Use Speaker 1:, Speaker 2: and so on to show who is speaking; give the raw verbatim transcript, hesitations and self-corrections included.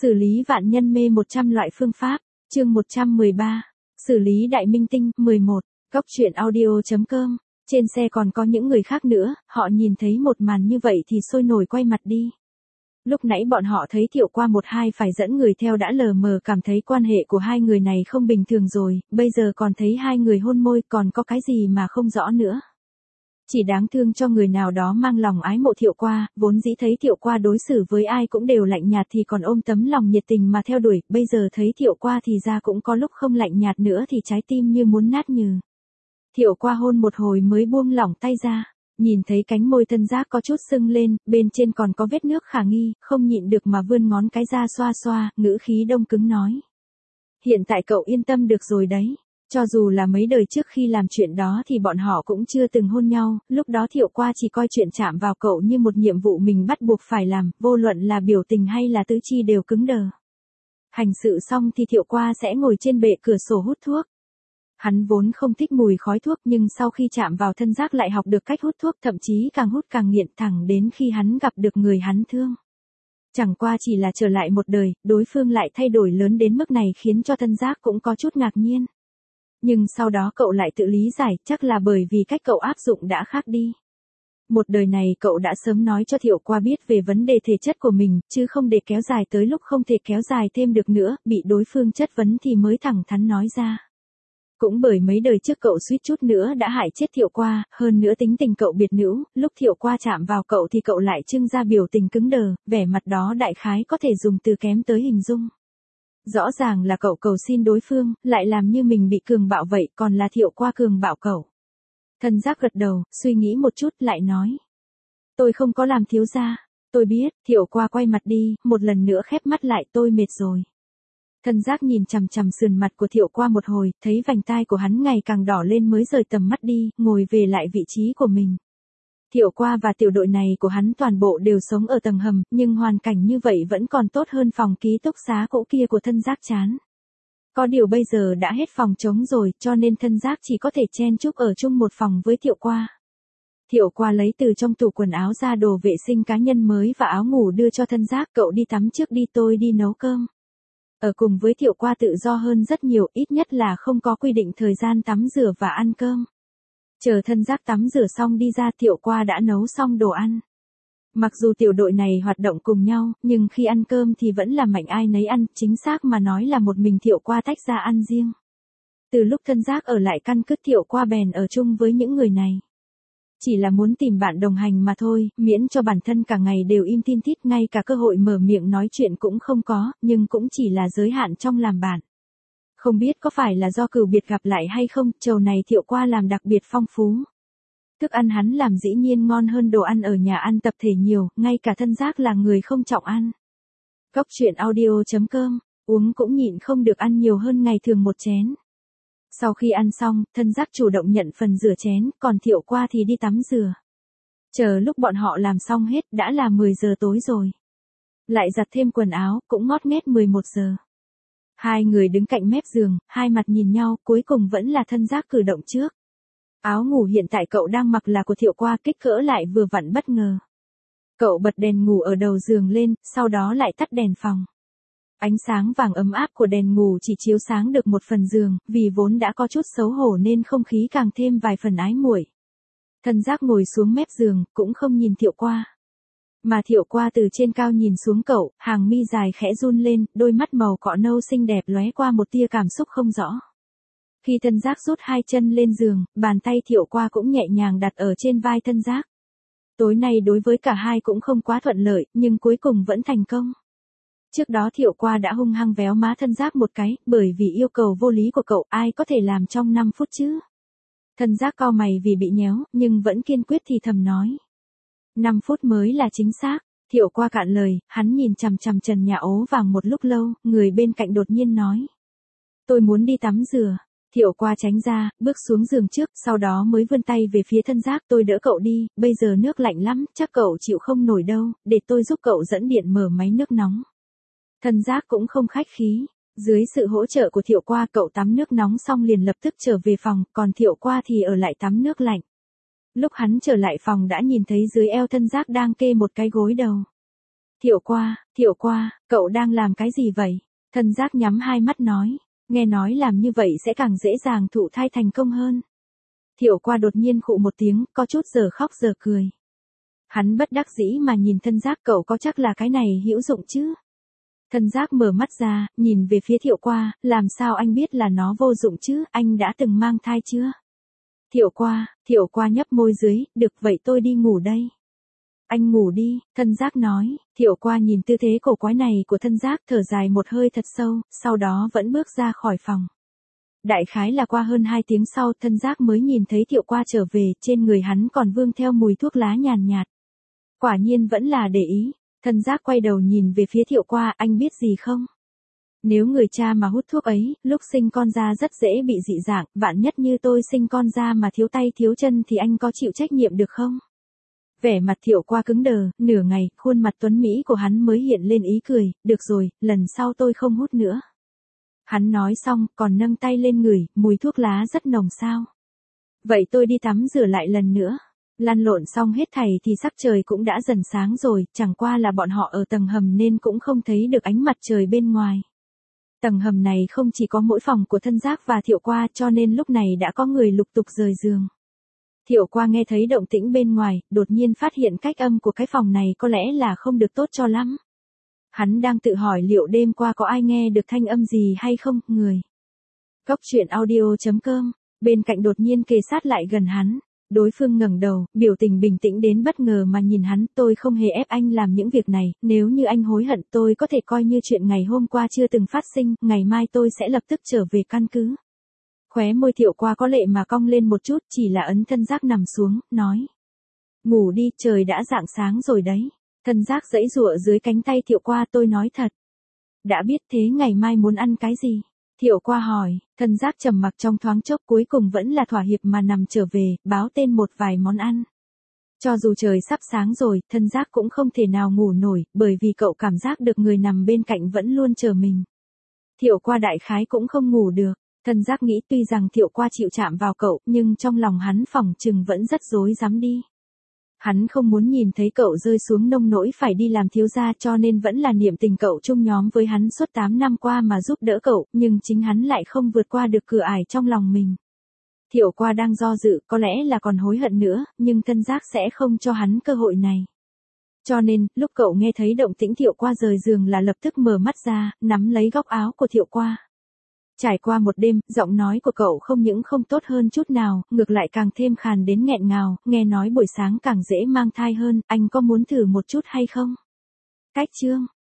Speaker 1: Xử lý vạn nhân mê một trăm loại phương pháp, chương một trăm mười ba, xử lý đại minh tinh, mười một, góc truyện audio.com, trên xe còn có những người khác nữa, họ nhìn thấy một màn như vậy thì sôi nổi quay mặt đi. Lúc nãy bọn họ thấy Thiệu Qua một hai phải dẫn người theo đã lờ mờ cảm thấy quan hệ của hai người này không bình thường rồi, bây giờ còn thấy hai người hôn môi còn có cái gì mà không rõ nữa. Chỉ đáng thương cho người nào đó mang lòng ái mộ Thiệu Qua, vốn dĩ thấy Thiệu Qua đối xử với ai cũng đều lạnh nhạt thì còn ôm tấm lòng nhiệt tình mà theo đuổi, bây giờ thấy Thiệu Qua thì ra cũng có lúc không lạnh nhạt nữa thì trái tim như muốn nát nhừ. Thiệu Qua hôn một hồi mới buông lỏng tay ra, nhìn thấy cánh môi Tân Giác có chút sưng lên, bên trên còn có vết nước khả nghi, không nhịn được mà vươn ngón cái ra xoa xoa, ngữ khí đông cứng nói. Hiện tại cậu yên tâm được rồi đấy. Cho dù là mấy đời trước khi làm chuyện đó thì bọn họ cũng chưa từng hôn nhau, lúc đó Thiệu Qua chỉ coi chuyện chạm vào cậu như một nhiệm vụ mình bắt buộc phải làm, vô luận là biểu tình hay là tứ chi đều cứng đờ. Hành sự xong thì Thiệu Qua sẽ ngồi trên bệ cửa sổ hút thuốc. Hắn vốn không thích mùi khói thuốc nhưng sau khi chạm vào thân Giác lại học được cách hút thuốc, thậm chí càng hút càng nghiện, thẳng đến khi hắn gặp được người hắn thương. Chẳng qua chỉ là trở lại một đời, đối phương lại thay đổi lớn đến mức này khiến cho thân Giác cũng có chút ngạc nhiên. Nhưng sau đó cậu lại tự lý giải, chắc là bởi vì cách cậu áp dụng đã khác đi. Một đời này cậu đã sớm nói cho Thiệu Qua biết về vấn đề thể chất của mình, chứ không để kéo dài tới lúc không thể kéo dài thêm được nữa, bị đối phương chất vấn thì mới thẳng thắn nói ra. Cũng bởi mấy đời trước cậu suýt chút nữa đã hại chết Thiệu Qua, hơn nữa tính tình cậu biệt nữ, lúc Thiệu Qua chạm vào cậu thì cậu lại trưng ra biểu tình cứng đờ, vẻ mặt đó đại khái có thể dùng từ kém tới hình dung. Rõ ràng là cậu cầu xin đối phương, lại làm như mình bị cường bạo vậy, còn là Thiệu Qua cường bạo cậu. Thân Giác gật đầu, suy nghĩ một chút, lại nói. Tôi không có làm thiếu gia, tôi biết. Thiệu Qua quay mặt đi, một lần nữa khép mắt lại, tôi mệt rồi. Thân Giác nhìn chằm chằm sườn mặt của Thiệu Qua một hồi, thấy vành tai của hắn ngày càng đỏ lên mới rời tầm mắt đi, ngồi về lại vị trí của mình. Thiệu Qua và tiểu đội này của hắn toàn bộ đều sống ở tầng hầm, nhưng hoàn cảnh như vậy vẫn còn tốt hơn phòng ký túc xá cũ kia của Thân Giác chán. Có điều bây giờ đã hết phòng trống rồi, cho nên Thân Giác chỉ có thể chen chúc ở chung một phòng với Thiệu Qua. Thiệu Qua lấy từ trong tủ quần áo ra đồ vệ sinh cá nhân mới và áo ngủ đưa cho Thân Giác, cậu đi tắm trước đi, tôi đi nấu cơm. Ở cùng với Thiệu Qua tự do hơn rất nhiều, ít nhất là không có quy định thời gian tắm rửa và ăn cơm. Chờ Thân Giác tắm rửa xong đi ra, Thiệu Qua đã nấu xong đồ ăn. Mặc dù tiểu đội này hoạt động cùng nhau, nhưng khi ăn cơm thì vẫn là mạnh ai nấy ăn, chính xác mà nói là một mình Thiệu Qua tách ra ăn riêng. Từ lúc Thân Giác ở lại căn cứ, Thiệu Qua bèn ở chung với những người này. Chỉ là muốn tìm bạn đồng hành mà thôi, miễn cho bản thân cả ngày đều im tin tít, ngay cả cơ hội mở miệng nói chuyện cũng không có, nhưng cũng chỉ là giới hạn trong làm bạn. Không biết có phải là do cửu biệt gặp lại hay không, trầu này Thiệu Qua làm đặc biệt phong phú. Thức ăn hắn làm dĩ nhiên ngon hơn đồ ăn ở nhà ăn tập thể nhiều, ngay cả Thân Giác là người không trọng ăn. Góc truyện audio.com, uống cũng nhịn không được ăn nhiều hơn ngày thường một chén. Sau khi ăn xong, Thân Giác chủ động nhận phần rửa chén, còn Thiệu Qua thì đi tắm rửa. Chờ lúc bọn họ làm xong hết, đã là mười giờ tối rồi. Lại giặt thêm quần áo, cũng ngót nghét mười một giờ. Hai người đứng cạnh mép giường, hai mặt nhìn nhau, cuối cùng vẫn là Thân Giác cử động trước. Áo ngủ hiện tại cậu đang mặc là của Thiệu Qua, kích cỡ lại vừa vặn bất ngờ. Cậu bật đèn ngủ ở đầu giường lên, sau đó lại tắt đèn phòng. Ánh sáng vàng ấm áp của đèn ngủ chỉ chiếu sáng được một phần giường, vì vốn đã có chút xấu hổ nên không khí càng thêm vài phần ái muội. Thân Giác ngồi xuống mép giường, cũng không nhìn Thiệu Qua. Mà Thiệu Qua từ trên cao nhìn xuống cậu, hàng mi dài khẽ run lên, đôi mắt màu cọ nâu xinh đẹp lóe qua một tia cảm xúc không rõ. Khi Thân Giác rút hai chân lên giường, bàn tay Thiệu Qua cũng nhẹ nhàng đặt ở trên vai Thân Giác. Tối nay đối với cả hai cũng không quá thuận lợi, nhưng cuối cùng vẫn thành công. Trước đó Thiệu Qua đã hung hăng véo má Thân Giác một cái, bởi vì yêu cầu vô lý của cậu ai có thể làm trong năm phút chứ. Thân Giác cau mày vì bị nhéo, nhưng vẫn kiên quyết thì thầm nói. năm phút mới là chính xác. Thiệu Qua cạn lời, hắn nhìn chằm chằm trần nhà ố vàng một lúc lâu, người bên cạnh đột nhiên nói. Tôi muốn đi tắm rửa. Thiệu Qua tránh ra, bước xuống giường trước, sau đó mới vươn tay về phía Thân Giác, tôi đỡ cậu đi, bây giờ nước lạnh lắm, chắc cậu chịu không nổi đâu, để tôi giúp cậu dẫn điện mở máy nước nóng. Thân Giác cũng không khách khí. Dưới sự hỗ trợ của Thiệu Qua, cậu tắm nước nóng xong liền lập tức trở về phòng, còn Thiệu Qua thì ở lại tắm nước lạnh. Lúc hắn trở lại phòng đã nhìn thấy dưới eo Thân Giác đang kê một cái gối đầu. Thiệu Qua, Thiệu Qua, cậu đang làm cái gì vậy? Thân giác nhắm hai mắt nói, nghe nói làm như vậy sẽ càng dễ dàng thụ thai thành công hơn. Thiệu Qua đột nhiên khụ một tiếng, có chút giờ khóc giờ cười. Hắn bất đắc dĩ mà nhìn thân giác, cậu có chắc là cái này hữu dụng chứ? Thân giác mở mắt ra, nhìn về phía Thiệu Qua, làm sao anh biết là nó vô dụng chứ, anh đã từng mang thai chưa? Thiệu Qua, Thiệu Qua nhấp môi dưới, được vậy tôi đi ngủ đây. Anh ngủ đi, thân giác nói. Thiệu Qua nhìn tư thế cổ quái này của thân giác, thở dài một hơi thật sâu, sau đó vẫn bước ra khỏi phòng. Đại khái là qua hơn hai tiếng sau, thân giác mới nhìn thấy Thiệu Qua trở về, trên người hắn còn vương theo mùi thuốc lá nhàn nhạt. Quả nhiên vẫn là để ý. Thân giác quay đầu nhìn về phía Thiệu Qua, anh biết gì không? Nếu người cha mà hút thuốc ấy, lúc sinh con ra rất dễ bị dị dạng, vạn nhất như tôi sinh con ra mà thiếu tay thiếu chân thì anh có chịu trách nhiệm được không? Vẻ mặt Thiệu Qua cứng đờ, nửa ngày, khuôn mặt tuấn Mỹ của hắn mới hiện lên ý cười, được rồi, lần sau tôi không hút nữa. Hắn nói xong, còn nâng tay lên ngửi, mùi thuốc lá rất nồng sao. Vậy tôi đi tắm rửa lại lần nữa. Lăn lộn xong hết thảy thì sắc trời cũng đã dần sáng rồi, chẳng qua là bọn họ ở tầng hầm nên cũng không thấy được ánh mặt trời bên ngoài. Tầng hầm này không chỉ có mỗi phòng của thân giác và Thiệu Qua cho nên lúc này đã có người lục tục rời giường. Thiệu Qua nghe thấy động tĩnh bên ngoài, đột nhiên phát hiện cách âm của cái phòng này có lẽ là không được tốt cho lắm. Hắn đang tự hỏi liệu đêm qua có ai nghe được thanh âm gì hay không, người. Góc truyện audio chấm com, bên cạnh đột nhiên kề sát lại gần hắn. Đối phương ngẩng đầu, biểu tình bình tĩnh đến bất ngờ mà nhìn hắn, tôi không hề ép anh làm những việc này, nếu như anh hối hận tôi có thể coi như chuyện ngày hôm qua chưa từng phát sinh, ngày mai tôi sẽ lập tức trở về căn cứ. Khóe môi Thiệu Qua có lệ mà cong lên một chút, chỉ là ấn thân giác nằm xuống, nói. Ngủ đi, trời đã rạng sáng rồi đấy. Thân giác giãy giụa dưới cánh tay Thiệu Qua, tôi nói thật. Đã biết thế ngày mai muốn ăn cái gì? Thiệu Qua hỏi, thân giác trầm mặc trong thoáng chốc cuối cùng vẫn là thỏa hiệp mà nằm trở về, báo tên một vài món ăn. Cho dù trời sắp sáng rồi, thân giác cũng không thể nào ngủ nổi, bởi vì cậu cảm giác được người nằm bên cạnh vẫn luôn chờ mình. Thiệu Qua đại khái cũng không ngủ được, thân giác nghĩ tuy rằng Thiệu Qua chịu chạm vào cậu, nhưng trong lòng hắn phỏng chừng vẫn rất rối rắm đi. Hắn không muốn nhìn thấy cậu rơi xuống nông nỗi phải đi làm thiếu gia cho nên vẫn là niệm tình cậu chung nhóm với hắn suốt tám năm qua mà giúp đỡ cậu, nhưng chính hắn lại không vượt qua được cửa ải trong lòng mình. Thiệu Qua đang do dự, có lẽ là còn hối hận nữa, nhưng thân giác sẽ không cho hắn cơ hội này. Cho nên, lúc cậu nghe thấy động tĩnh Thiệu Qua rời giường là lập tức mở mắt ra, nắm lấy góc áo của Thiệu Qua. Trải qua một đêm, giọng nói của cậu không những không tốt hơn chút nào, ngược lại càng thêm khàn đến nghẹn ngào, nghe nói buổi sáng càng dễ mang thai hơn, anh có muốn thử một chút hay không? Cách chương